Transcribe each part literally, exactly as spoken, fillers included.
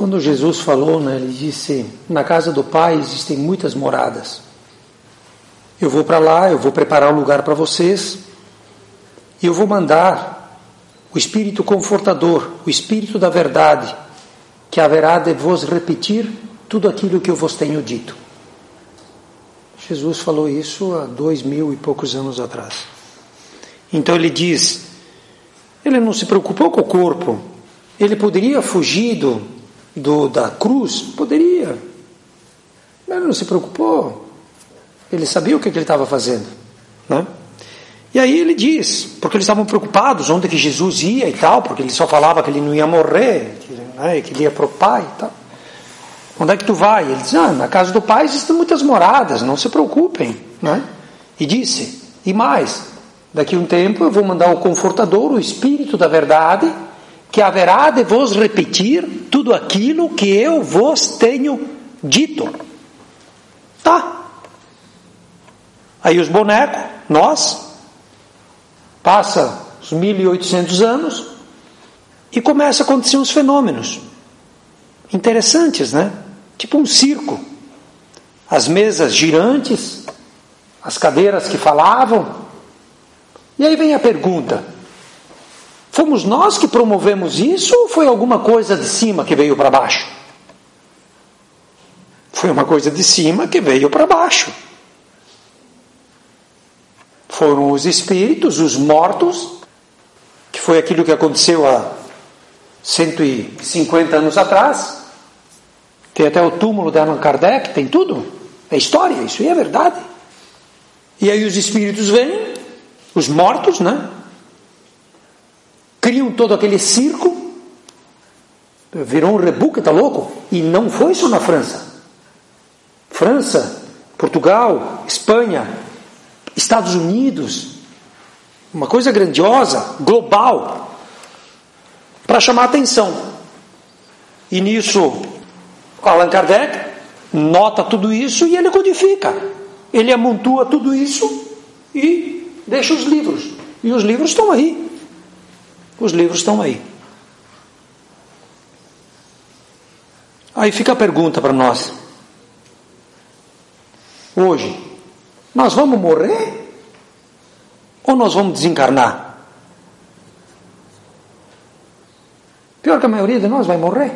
Quando Jesus falou, né, ele disse: na casa do Pai existem muitas moradas. Eu vou para lá, eu vou preparar um lugar para vocês, e eu vou mandar o Espírito Confortador, o Espírito da Verdade, que haverá de vos repetir tudo aquilo que eu vos tenho dito. Jesus falou isso há dois mil e poucos anos atrás. Então ele diz, ele não se preocupou com o corpo, ele poderia fugir do, do, da cruz, poderia, mas ele não se preocupou, ele sabia o que, que ele estava fazendo, né? E aí ele diz, porque eles estavam preocupados onde que Jesus ia e tal, porque ele só falava que ele não ia morrer, que, né, que ele ia para o Pai e tal. Onde é que tu vai? Ele diz, ah, na casa do Pai existem muitas moradas, não se preocupem, né? E disse, e mais, daqui a um tempo eu vou mandar o Confortador, o Espírito da Verdade, que haverá de vos repetir tudo aquilo que eu vos tenho dito. Tá. Aí os bonecos, nós, passa os mil e oitocentos anos e começa a acontecer uns fenômenos interessantes, né? Tipo um circo. As mesas girantes, as cadeiras que falavam. E aí vem a pergunta: fomos nós que promovemos isso ou foi alguma coisa de cima que veio para baixo? Foi uma coisa de cima que veio para baixo. Foram os espíritos, os mortos, que foi aquilo que aconteceu há cento e cinquenta anos atrás. Tem até o túmulo de Allan Kardec, tem tudo. É história, isso aí é verdade. E aí os espíritos vêm, os mortos, né? Criam todo aquele circo, virou um rebuque, tá louco? E não foi só na França. França, Portugal, Espanha, Estados Unidos, uma coisa grandiosa, global, para chamar a atenção. E nisso, Allan Kardec nota tudo isso e ele codifica. Ele amontoa tudo isso e deixa os livros. E os livros estão aí. Os livros estão aí. Aí fica a pergunta para nós. Hoje, nós vamos morrer? Ou nós vamos desencarnar? Pior que a maioria de nós vai morrer.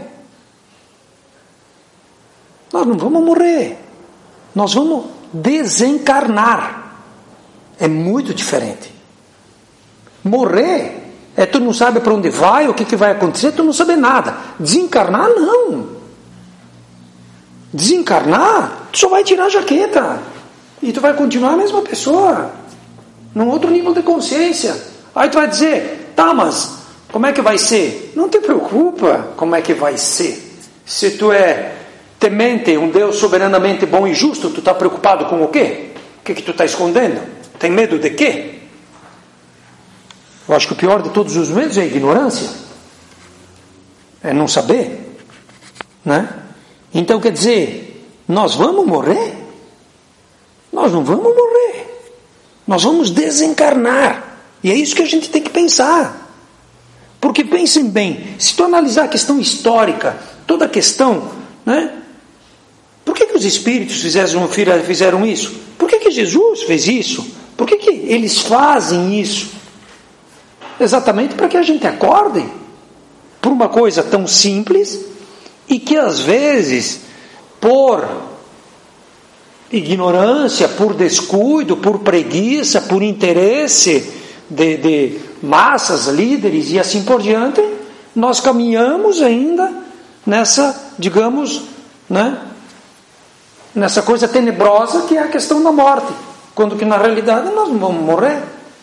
Nós não vamos morrer. Nós vamos desencarnar. É muito diferente. Morrer é tu não sabe para onde vai, o que, que vai acontecer, tu não sabe nada. Desencarnar, não. Desencarnar, tu só vai tirar a jaqueta. E tu vai continuar a mesma pessoa. Num outro nível de consciência. Aí tu vai dizer, tá, mas como é que vai ser? Não te preocupa como é que vai ser. Se tu é temente, um Deus soberanamente bom e justo, tu está preocupado com o quê? O que que tu está escondendo? Tem medo de quê? Eu acho que o pior de todos os medos é a ignorância. É não saber. Né? Então quer dizer, nós vamos morrer? Nós não vamos morrer. Nós vamos desencarnar. E é isso que a gente tem que pensar. Porque pensem bem, se tu analisar a questão histórica, toda a questão, né? Por que que os espíritos fizeram, fizeram isso? Por que que Jesus fez isso? Por que que eles fazem isso? Exatamente para que a gente acorde por uma coisa tão simples e que às vezes, por ignorância, por descuido, por preguiça, por interesse de, de massas, líderes e assim por diante, nós caminhamos ainda nessa, digamos, né, nessa coisa tenebrosa que é a questão da morte, quando que na realidade nós não vamos morrer.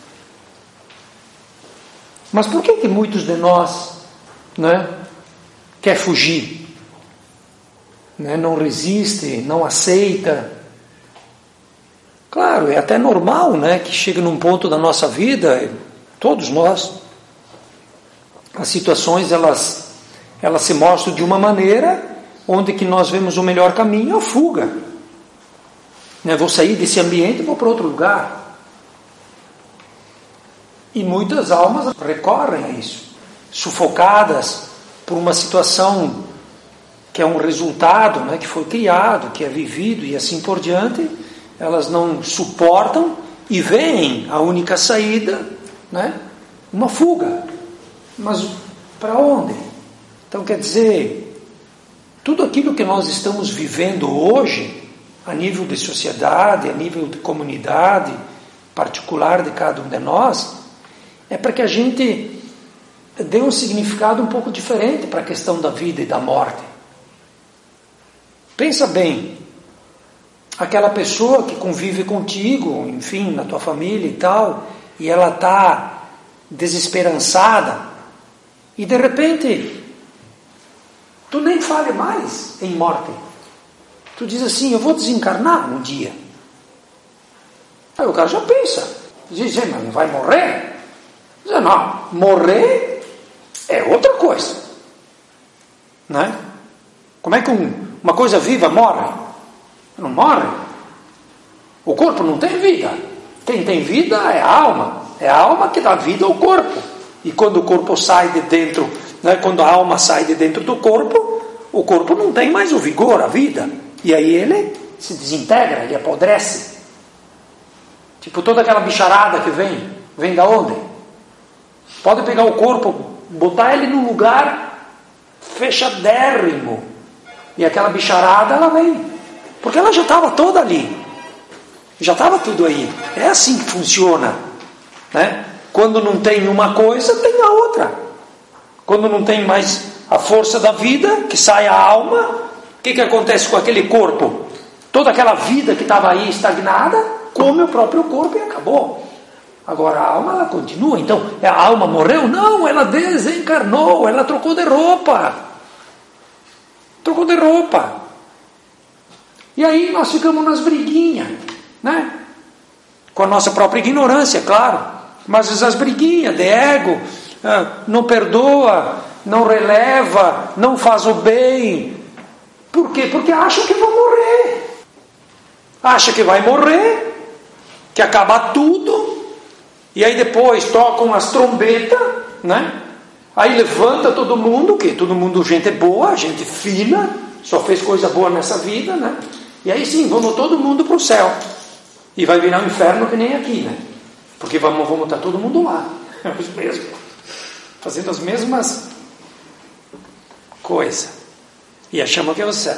Mas por que que muitos de nós, né, quer fugir? Né, não resiste, não aceita? Claro, é até normal, né, que chega num ponto da nossa vida, todos nós, as situações elas, elas se mostram de uma maneira onde que nós vemos o melhor caminho, a fuga. Né, vou sair desse ambiente e vou para outro lugar. E muitas almas recorrem a isso, sufocadas por uma situação que é um resultado, né, que foi criado, que é vivido e assim por diante, elas não suportam e veem a única saída, né, uma fuga. Mas para onde? Então, quer dizer, tudo aquilo que nós estamos vivendo hoje, a nível de sociedade, a nível de comunidade particular de cada um de nós, é para que a gente dê um significado um pouco diferente para a questão da vida e da morte. Pensa bem, aquela pessoa que convive contigo, enfim, na tua família e tal, e ela está desesperançada, e de repente, tu nem fale mais em morte. Tu diz assim, eu vou desencarnar um dia. Aí o cara já pensa, diz, mas não vai morrer? Diz, não, morrer é outra coisa. Né? Como é que um, uma coisa viva morre? Não morre. O corpo não tem vida. Quem tem vida é a alma. É a alma que dá vida ao corpo. E quando o corpo sai de dentro, né, quando a alma sai de dentro do corpo, o corpo não tem mais o vigor, a vida. E aí ele se desintegra, ele apodrece. Tipo toda aquela bicharada que vem, vem da onde? Pode pegar o corpo, botar ele num lugar fechadérrimo. E aquela bicharada, ela vem. Porque ela já estava toda ali. Já estava tudo aí. É assim que funciona. Né? Quando não tem uma coisa, tem a outra. Quando não tem mais a força da vida, que sai a alma, o que, que acontece com aquele corpo? Toda aquela vida que estava aí estagnada, come o próprio corpo e acabou. Agora a alma, ela continua. Então, a alma morreu? Não, ela desencarnou, ela trocou de roupa. Trocou de roupa. E aí nós ficamos nas briguinhas, né? Com a nossa própria ignorância, claro. Mas as briguinhas de ego, não perdoa, não releva, não faz o bem. Por quê? Porque acha que vão morrer. Acha que vai morrer, que acaba tudo, e aí depois tocam as trombetas, né? Aí levanta todo mundo, que todo mundo gente boa, gente fina, só fez coisa boa nessa vida, né? E aí sim, vamos todo mundo para o céu. E vai virar um inferno que nem aqui, né? Porque vamos, vamos estar todo mundo lá, os mesmos, fazendo as mesmas coisas. E achamos que é o céu.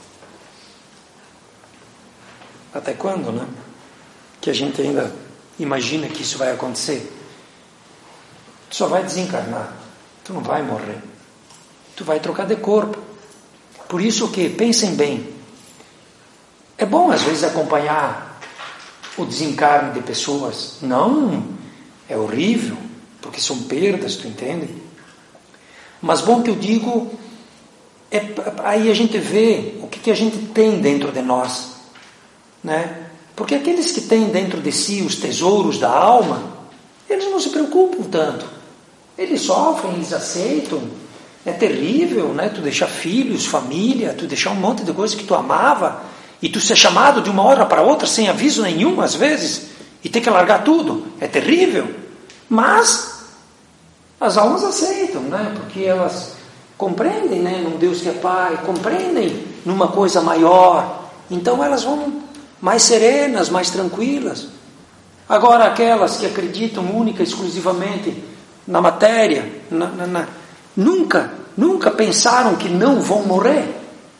Até quando, né? Que a gente ainda imagina que isso vai acontecer. Tu só vai desencarnar. Tu não vai morrer. Tu vai trocar de corpo. Por isso que, pensem bem, é bom às vezes acompanhar o desencarne de pessoas. Não, é horrível, porque são perdas, tu entende? Mas bom que eu digo, é, aí a gente vê o que, que a gente tem dentro de nós, né? Porque aqueles que têm dentro de si os tesouros da alma, eles não se preocupam tanto. Eles sofrem, eles aceitam. É terrível, né? Tu deixar filhos, família, tu deixar um monte de coisa que tu amava, e tu ser chamado de uma hora para outra sem aviso nenhum, às vezes, e ter que largar tudo. É terrível. Mas as almas aceitam, né? Porque elas compreendem, né, num Deus que é Pai, compreendem numa coisa maior. Então elas vão mais serenas, mais tranquilas. Agora aquelas que acreditam única e exclusivamente na matéria, na, na, na, nunca, nunca pensaram que não vão morrer,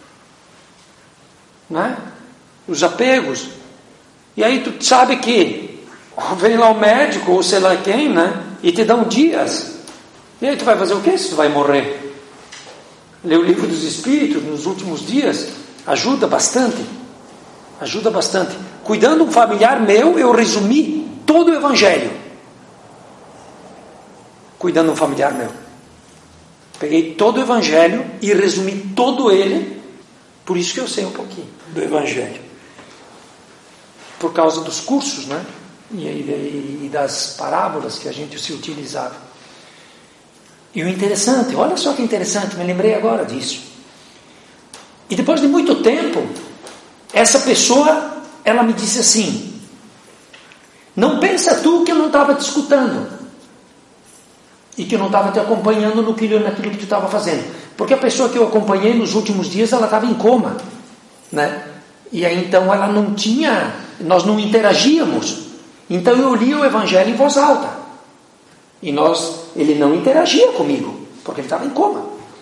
né? Os apegos. E aí tu sabe que vem lá o médico, ou sei lá quem, né? E te dão dias. E aí tu vai fazer o quê se tu vai morrer? Ler o livro dos Espíritos nos últimos dias ajuda bastante. Ajuda bastante. Cuidando um familiar meu, eu resumi todo o Evangelho. Cuidando um familiar meu. Peguei todo o Evangelho e resumi todo ele. Por isso que eu sei um pouquinho do Evangelho. Por causa dos cursos, né? E, e, e das parábolas que a gente se utilizava. E o interessante, olha só que interessante, me lembrei agora disso. E depois de muito tempo, essa pessoa, ela me disse assim: não pensa tu que eu não estava te escutando e que eu não estava te acompanhando no que, naquilo que tu estava fazendo. Porque a pessoa que eu acompanhei nos últimos dias, ela estava em coma, né? E aí então ela não tinha, nós não interagíamos. Então eu li o Evangelho em voz alta. E nós, ele não interagia comigo, porque ele estava em coma.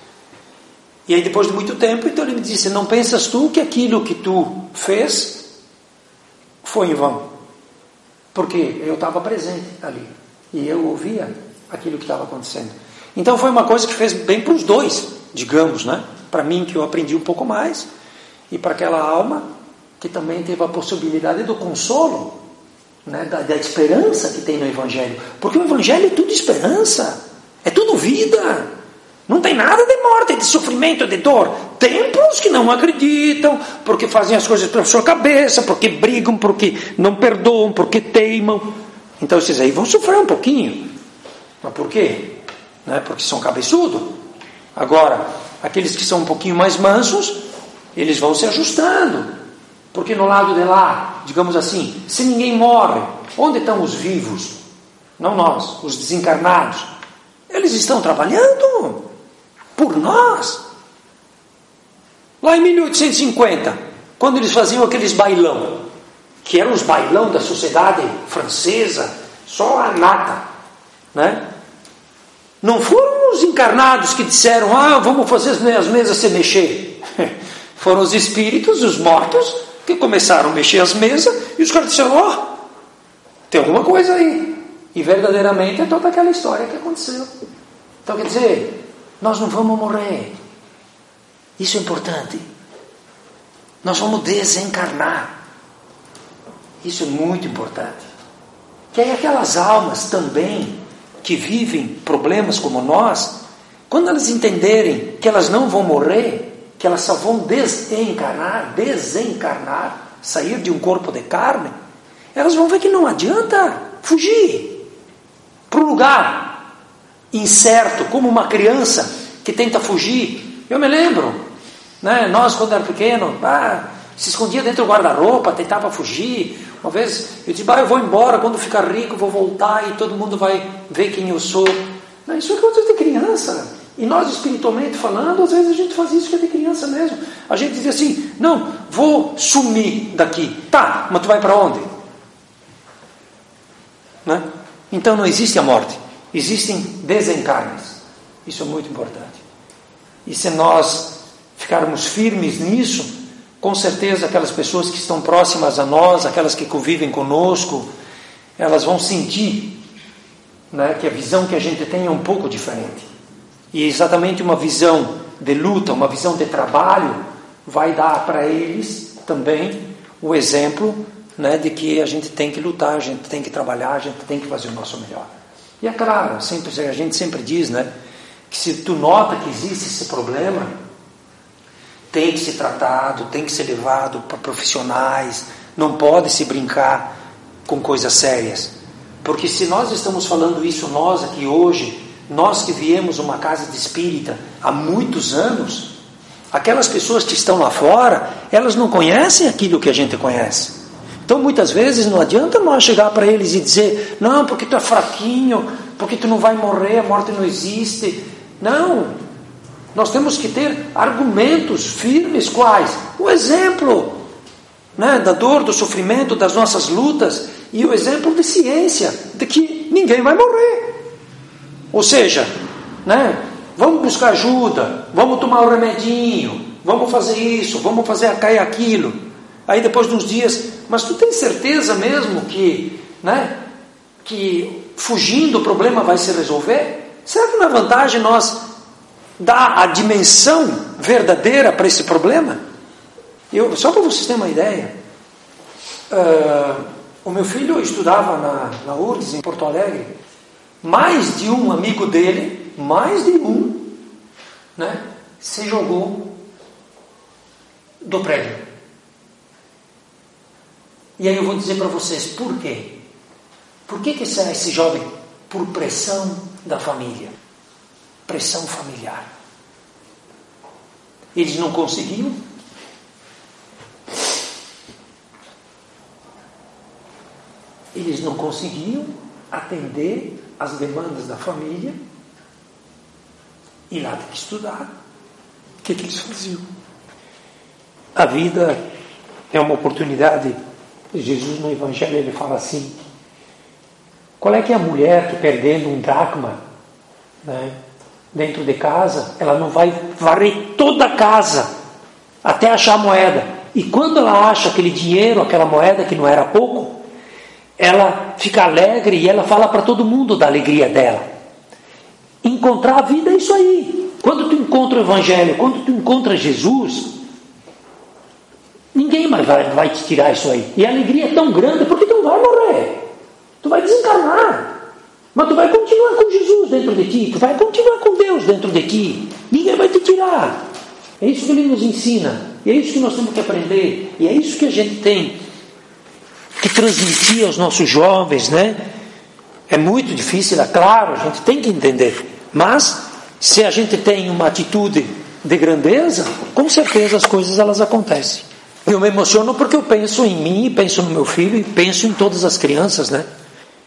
E aí depois de muito tempo, então ele me disse, não pensas tu que aquilo que tu fez foi em vão? Porque eu estava presente ali. E eu ouvia aquilo que estava acontecendo. Então foi uma coisa que fez bem para os dois, digamos, né? Para mim, que eu aprendi um pouco mais, e para aquela alma que também teve a possibilidade do consolo, né? da, da esperança que tem no Evangelho. Porque o Evangelho é tudo esperança, é tudo vida. Não tem nada de morte, de sofrimento, de dor. Templos que não acreditam, porque fazem as coisas pela sua cabeça, porque brigam, porque não perdoam, porque teimam. Então esses aí vão sofrer um pouquinho. Mas por quê? Não é porque são cabeçudos. Agora, aqueles que são um pouquinho mais mansos, eles vão se ajustando. Porque no lado de lá, digamos assim, se ninguém morre, onde estão os vivos? Não nós, os desencarnados. Eles estão trabalhando por nós. Lá em mil oitocentos e cinquenta, quando eles faziam aqueles bailão, que eram os bailão da sociedade francesa, só a nata, né? Não foram os encarnados que disseram, ah, vamos fazer as mesas se mexer. Foram os espíritos, os mortos, que começaram a mexer as mesas, e os caras disseram, ó, oh, tem alguma coisa aí. E verdadeiramente é toda aquela história que aconteceu. Então quer dizer, nós não vamos morrer. Isso é importante. Nós vamos desencarnar. Isso é muito importante. Que aí aquelas almas também que vivem problemas como nós, quando elas entenderem que elas não vão morrer, que elas só vão desencarnar, desencarnar, sair de um corpo de carne, elas vão ver que não adianta fugir para um lugar incerto, como uma criança que tenta fugir. Eu me lembro, né, nós quando era pequeno, ah, se escondia dentro do guarda-roupa, tentava fugir. Uma vez eu disse, bah, eu vou embora, quando ficar rico vou voltar e todo mundo vai ver quem eu sou. Não, isso é coisa de criança. E nós, espiritualmente falando, às vezes a gente faz isso que é de criança mesmo. A gente diz assim, não, vou sumir daqui. Tá, mas tu vai para onde? Né? Então não existe a morte, existem desencarnes. Isso é muito importante. E se nós ficarmos firmes nisso, com certeza aquelas pessoas que estão próximas a nós, aquelas que convivem conosco, elas vão sentir, né, que a visão que a gente tem é um pouco diferente. E exatamente uma visão de luta, uma visão de trabalho, vai dar para eles também o exemplo, né, de que a gente tem que lutar, a gente tem que trabalhar, a gente tem que fazer o nosso melhor. E é claro, sempre, a gente sempre diz, né, que se tu nota que existe esse problema, tem que ser tratado, tem que ser levado para profissionais, não pode se brincar com coisas sérias. Porque se nós estamos falando isso, nós aqui hoje, nós que viemos uma casa de espírita há muitos anos, aquelas pessoas que estão lá fora, elas não conhecem aquilo que a gente conhece. Então muitas vezes não adianta nós chegar para eles e dizer, não, porque tu é fraquinho, porque tu não vai morrer, a morte não existe. Não. Nós temos que ter argumentos firmes, quais? O exemplo, né, da dor, do sofrimento, das nossas lutas, e o exemplo de ciência, de que ninguém vai morrer. Ou seja, né, vamos buscar ajuda, vamos tomar o remedinho, vamos fazer isso, vamos fazer cair aquilo. Aí depois de uns dias, mas tu tens certeza mesmo que, né, que fugindo o problema vai se resolver? Será que não é vantagem nós dar a dimensão verdadeira para esse problema? Eu, só para vocês terem uma ideia, uh, o meu filho estudava na, na U R G S em Porto Alegre. Mais de um amigo dele, mais de um, né, se jogou do prédio. E aí eu vou dizer para vocês por quê. Por que que esse, esse jovem? Por pressão da família. Pressão familiar. Eles não conseguiam. Eles não conseguiam atender as demandas da família. E lá tem que estudar. que, que eles faziam? A vida é uma oportunidade. Jesus no Evangelho ele fala assim: qual é que é a mulher que perdendo um dracma, né, dentro de casa, ela não vai varrer toda a casa até achar a moeda? E quando ela acha aquele dinheiro, aquela moeda que não era pouco, ela fica alegre e ela fala para todo mundo da alegria dela. Encontrar a vida é isso aí. Quando tu encontra o Evangelho, quando tu encontra Jesus, ninguém mais vai, vai te tirar isso aí. E a alegria é tão grande porque tu não vai morrer. Tu vai desencarnar. Mas tu vai continuar com Jesus dentro de ti. Tu vai continuar com Deus dentro de ti. Ninguém vai te tirar. É isso que Ele nos ensina. E é isso que nós temos que aprender. E é isso que a gente tem que transmitir aos nossos jovens, né? É muito difícil, é claro, a gente tem que entender. Mas, se a gente tem uma atitude de grandeza, com certeza as coisas elas acontecem. Eu me emociono porque eu penso em mim, penso no meu filho e penso em todas as crianças, né?